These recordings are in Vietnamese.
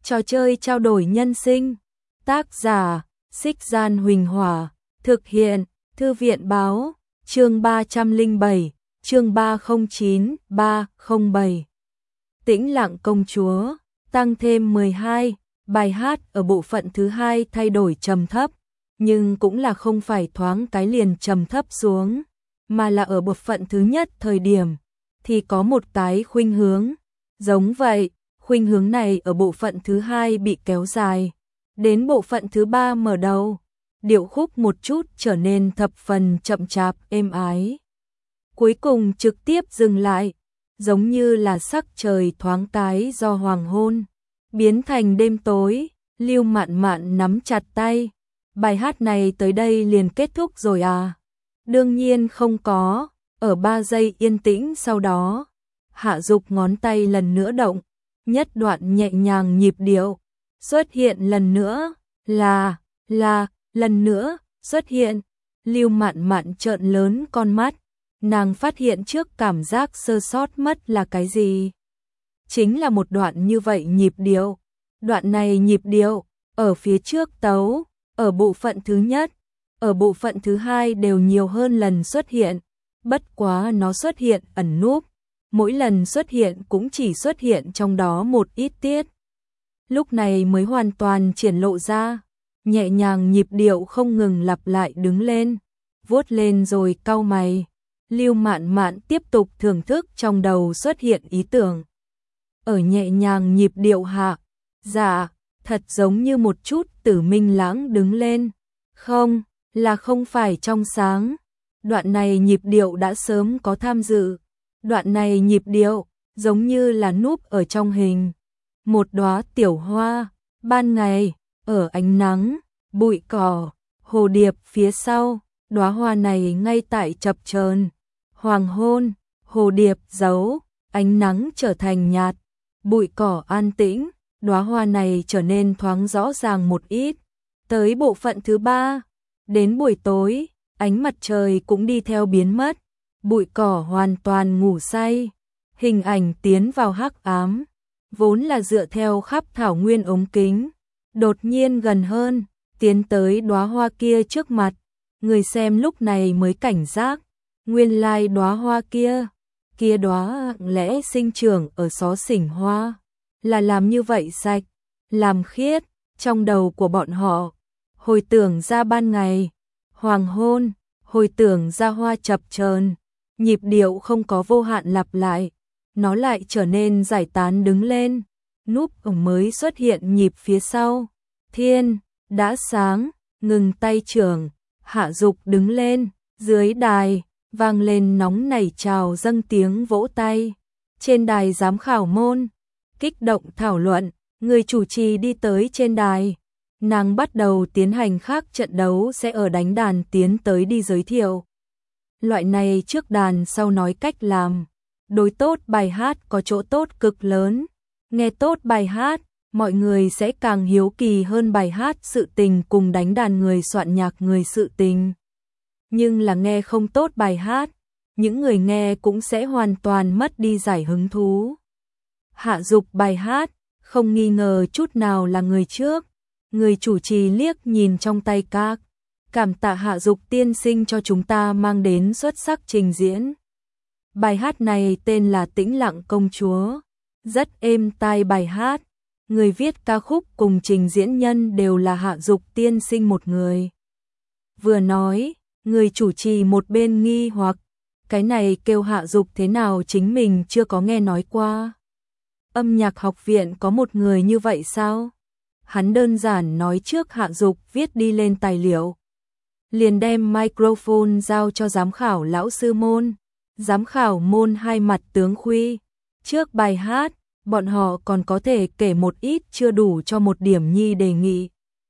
Trò chơi trao đổi nhân sinh. Tác giả: Xích Gian Huỳnh Hỏa. Thực hiện: Thư viện báo. Chương 307, chương 309-307. Tĩnh lặng công chúa, tăng thêm 12, bài hát ở bộ phận thứ hai thay đổi trầm thấp, nhưng cũng là không phải thoáng cái liền trầm thấp xuống, mà là ở bộ phận thứ nhất thời điểm thì có một cái khuynh hướng. Giống vậy, khuynh hướng này ở bộ phận thứ hai bị kéo dài, đến bộ phận thứ ba mở đầu, điệu khúc một chút trở nên thập phần chậm chạp êm ái. Cuối cùng trực tiếp dừng lại, giống như là sắc trời thoáng cái do hoàng hôn biến thành đêm tối. Lưu Mạn Mạn nắm chặt tay. Bài hát này tới đây liền kết thúc rồi à? Đương nhiên không có. Ở 3 giây yên tĩnh sau đó, Hạ Dục ngón tay lần nữa động, nhất đoạn nhẹ nhàng nhịp điệu xuất hiện lần nữa, là lần nữa xuất hiện. Lưu Mạn Mạn trợn lớn con mắt, nàng phát hiện trước cảm giác sơ sót mất là cái gì? Chính là một đoạn như vậy nhịp điệu. Đoạn này nhịp điệu ở phía trước tấu, ở bộ phận thứ nhất, ở bộ phận thứ hai đều nhiều hơn lần xuất hiện, bất quá nó xuất hiện ẩn núp, mỗi lần xuất hiện cũng chỉ xuất hiện trong đó một ít tiết. Lúc này mới hoàn toàn triển lộ ra, nhẹ nhàng nhịp điệu không ngừng lặp lại đứng lên, vuốt lên rồi cau mày. Lưu Mạn Mạn tiếp tục thưởng thức trong đầu xuất hiện ý tưởng. Ở nhẹ nhàng nhịp điệu hạ, dạ, thật giống như một chút Tử Minh Lãng đứng lên. Không, là không phải trong sáng. Đoạn này nhịp điệu đã sớm có tham dự. Đoạn này nhịp điệu giống như là núp ở trong hình một đóa tiểu hoa, ban ngày, ở ánh nắng, bụi cỏ, hồ điệp phía sau, đóa hoa này ngay tại chập chờn. Hoàng hôn, hồ điệp giấu, ánh nắng trở thành nhạt, bụi cỏ an tĩnh, đóa hoa này trở nên thoáng rõ ràng một ít. Tới bộ phận thứ ba, đến buổi tối, ánh mặt trời cũng đi theo biến mất, bụi cỏ hoàn toàn ngủ say, hình ảnh tiến vào hắc ám, vốn là dựa theo khắp thảo nguyên ống kính, đột nhiên gần hơn, tiến tới đóa hoa kia trước mặt, người xem lúc này mới cảnh giác, nguyên lai đóa hoa kia đóa lẽ sinh trưởng ở xó xỉnh hoa, là làm như vậy sạch, làm khiết, trong đầu của bọn họ, hồi tưởng ra ban ngày, hoàng hôn, hồi tưởng ra hoa chập chờn, nhịp điệu không có vô hạn lặp lại, nó lại trở nên giải tán đứng lên, núp ở mới xuất hiện nhịp phía sau. Thiên đã sáng, ngừng tay trưởng, Hạ Dục đứng lên, dưới đài vang lên nóng nảy trào dâng tiếng vỗ tay. Trên đài giám khảo môn kích động thảo luận, người chủ trì đi tới trên đài, nàng bắt đầu tiến hành khác trận đấu sẽ ở đánh đàn tiến tới đi giới thiệu. Loại này trước đàn sau nói cách làm, đối tốt bài hát có chỗ tốt cực lớn. Nghe tốt bài hát, mọi người sẽ càng hiếu kỳ hơn bài hát sự tình cùng đánh đàn người soạn nhạc người sự tình. Nhưng là nghe không tốt bài hát, những người nghe cũng sẽ hoàn toàn mất đi giải hứng thú. Hạ Dục bài hát, không nghi ngờ chút nào là người trước. Người chủ trì liếc nhìn trong tay các, cảm tạ Hạ Dục tiên sinh cho chúng ta mang đến xuất sắc trình diễn. Bài hát này tên là Tĩnh lặng công chúa, rất êm tai bài hát. Người viết ca khúc cùng trình diễn nhân đều là Hạ Dục tiên sinh một người. Vừa nói, người chủ trì một bên nghi hoặc, cái này kêu Hạ Dục thế nào chính mình chưa có nghe nói qua. Âm nhạc học viện có một người như vậy sao? Hắn đơn giản nói trước Hạ Dục viết đi lên tài liệu. Liền đem microphone giao cho giám khảo lão sư môn. Giám khảo môn hai mặt tướng khuy. Trước bài hát, bọn họ còn có thể kể một ít chưa đủ cho một điểm nhi đề nghị.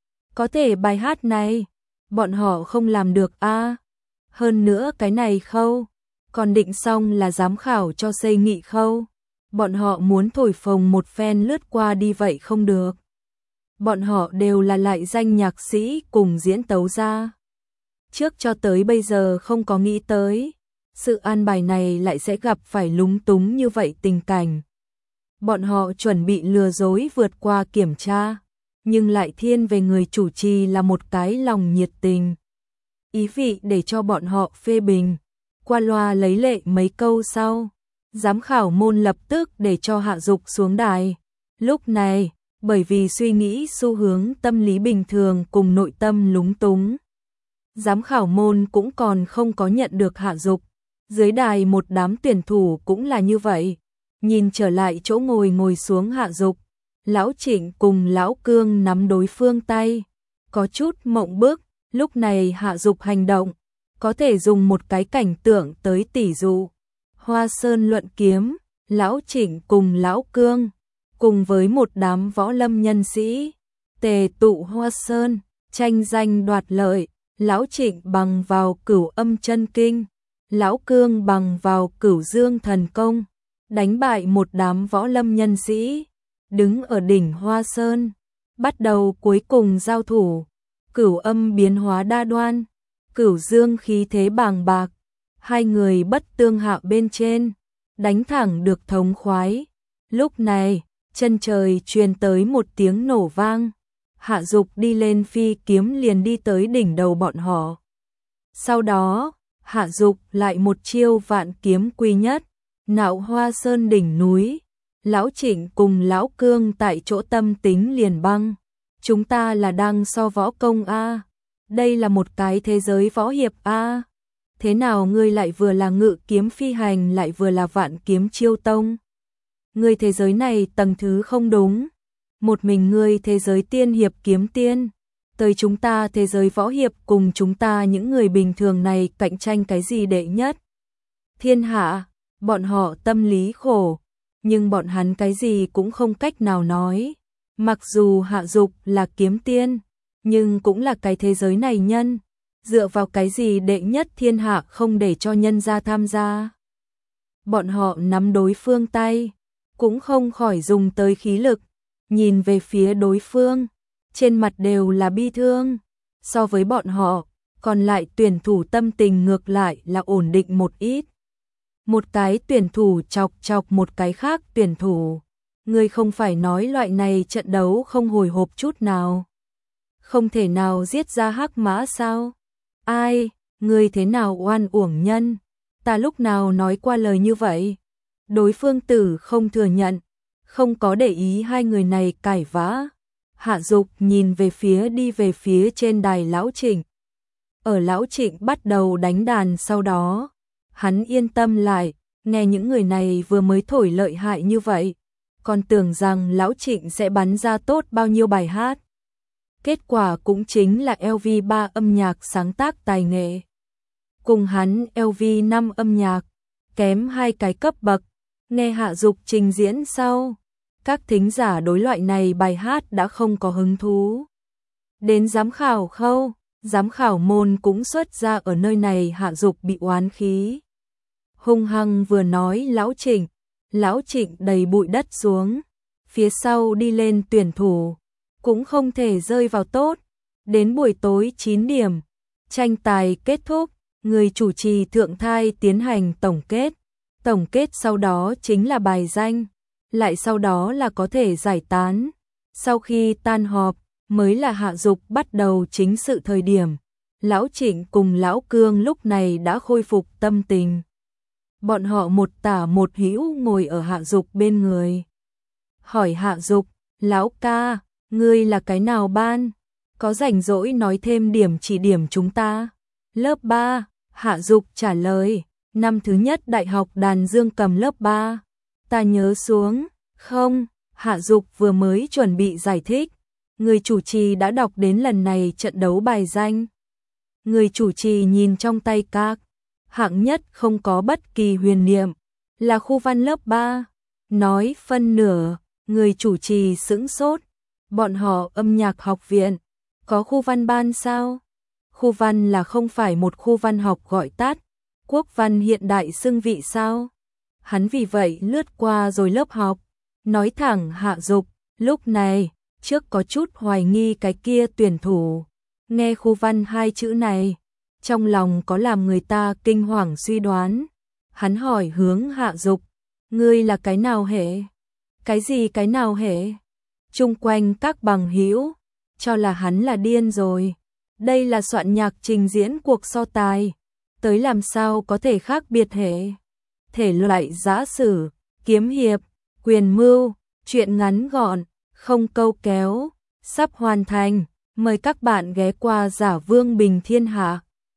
Có thể bài hát này, bọn họ không làm được a. Hơn nữa cái này khâu, còn định xong là giám khảo cho xây nghị khâu. Bọn họ muốn thổi phồng một phen lướt qua đi vậy không được. Bọn họ đều là lại danh nhạc sĩ cùng diễn tấu ra. Trước cho tới bây giờ không có nghĩ tới, sự an bài này lại sẽ gặp phải lúng túng như vậy tình cảnh. bọn họ chuẩn bị lừa dối vượt qua kiểm tra, nhưng lại thiên về người chủ trì là một cái lòng nhiệt tình. Ý vị để cho bọn họ phê bình, qua loa lấy lệ mấy câu sau. Giám khảo môn lập tức để cho Hạ Dục xuống đài. Lúc này, bởi vì suy nghĩ xu hướng tâm lý bình thường cùng nội tâm lúng túng, giám khảo môn cũng còn không có nhận được Hạ Dục. Dưới đài một đám tuyển thủ cũng là như vậy. Nhìn trở lại chỗ ngồi xuống Hạ Dục, Lão Trịnh cùng Lão Cương nắm đối phương tay, có chút mộng bức. Lúc này Hạ Dục hành động, có thể dùng một cái cảnh tượng tới tỉ dụ. Hoa Sơn luận kiếm, Lão Trịnh cùng Lão Cương, cùng với một đám võ lâm nhân sĩ, tề tụ Hoa Sơn, tranh danh đoạt lợi. Lão Trịnh bằng vào Cửu Âm Chân Kinh, Lão Cương bằng vào Cửu Dương Thần Công, đánh bại một đám võ lâm nhân sĩ, đứng ở đỉnh Hoa Sơn, bắt đầu cuối cùng giao thủ. Cửu Âm biến hóa đa đoan, Cửu Dương khí thế bàng bạc, hai người bất tương hạ bên trên, đánh thẳng được thống khoái. Lúc này, chân trời truyền tới một tiếng nổ vang, Hạ Dục đi lên phi kiếm liền đi tới đỉnh đầu bọn họ. Sau đó, Hạ Dục lại một chiêu vạn kiếm quy nhất, nạo Hoa Sơn đỉnh núi. Lão Trịnh cùng Lão Cương tại chỗ tâm tính liền băng. Chúng ta là đang so võ công a, đây là một cái thế giới võ hiệp a. Thế nào ngươi lại vừa là ngự kiếm phi hành lại vừa là vạn kiếm chiêu tông? Ngươi thế giới này tầng thứ không đúng. Một mình ngươi thế giới tiên hiệp kiếm tiên, tới chúng ta thế giới võ hiệp cùng chúng ta những người bình thường này cạnh tranh cái gì đệ nhất? Thiên hạ, bọn họ tâm lý khổ, nhưng bọn hắn cái gì cũng không cách nào nói. Mặc dù Hạ Dục là kiếm tiên, nhưng cũng là cái thế giới này nhân, dựa vào cái gì đệ nhất thiên hạ không để cho nhân gia tham gia? Bọn họ nắm đối phương tay, cũng không khỏi dùng tới khí lực, nhìn về phía đối phương, trên mặt đều là bi thương. So với bọn họ, còn lại tuyển thủ tâm tình ngược lại là ổn định một ít. Một cái tuyển thủ chọc chọc một cái khác tuyển thủ. Ngươi không phải nói loại này trận đấu không hồi hộp chút nào? Không thể nào giết ra hắc mã sao? Ai, ngươi thế nào oan uổng nhân? Ta lúc nào nói qua lời như vậy? Đối phương tử không thừa nhận, không có để ý hai người này cãi vã. Hạ Dục nhìn về phía đi về phía trên đài Lão Trịnh. Ở Lão Trịnh bắt đầu đánh đàn sau đó, hắn yên tâm lại, nghe những người này vừa mới thổi lợi hại như vậy, còn tưởng rằng Lão Trịnh sẽ bắn ra tốt bao nhiêu bài hát. Kết quả cũng chính là LV3 âm nhạc sáng tác tài nghệ. Cùng hắn LV5 âm nhạc, kém hai cái cấp bậc. Nghe Hạ Dục trình diễn sau, các thính giả đối loại này bài hát đã không có hứng thú. Đến giám khảo khâu, giám khảo môn cũng xuất ra ở nơi này. Hạ Dục bị oán khí, hung hăng vừa nói Lão Trịnh đầy bụi đất xuống, phía sau đi lên tuyển thủ, cũng không thể rơi vào tốt. Đến buổi tối 9 điểm, tranh tài kết thúc, người chủ trì thượng thai tiến hành tổng kết. Tổng kết sau đó chính là bài danh, lại sau đó là có thể giải tán. Sau khi tan họp, mới là Hạ Dục bắt đầu chính sự thời điểm. Lão Trịnh cùng Lão Cương lúc này đã khôi phục tâm tình. Bọn họ một tả một hữu ngồi ở Hạ Dục bên người. Hỏi Hạ Dục, Lão ca, ngươi là cái nào ban? Có rảnh rỗi nói thêm điểm chỉ điểm chúng ta. Lớp 3, Hạ Dục trả lời. Năm thứ nhất đại học đàn dương cầm lớp 3. Ta nhớ xuống, không, Hạ Dục vừa mới chuẩn bị giải thích. Người chủ trì đã đọc đến lần này trận đấu bài danh. Người chủ trì nhìn trong tay các hạng nhất không có bất kỳ huyền niệm, là khu văn lớp 3. Nói phân nửa, người chủ trì sững sốt. Bọn họ âm nhạc học viện, có khu văn ban sao? Khu văn là không phải một khu văn học gọi tắt. Quốc văn hiện đại xưng vị sao? Hắn vì vậy lướt qua rồi lớp học, nói thẳng Hạ Dục. Lúc này, trước có chút hoài nghi cái kia tuyển thủ, nghe khu văn hai chữ này, trong lòng có làm người ta kinh hoàng suy đoán. Hắn hỏi hướng Hạ Dục, ngươi là cái nào hệ? Cái gì cái nào hễ? Chung quanh các bằng hữu cho là hắn là điên rồi. Đây là soạn nhạc trình diễn cuộc so tài, tới làm sao có thể khác biệt hệ. Thể loại giã sử, kiếm hiệp, quyền mưu, truyện ngắn gọn, không câu kéo, sắp hoàn thành. Mời các bạn ghé qua Giả Vương Bình Thiên Hạ.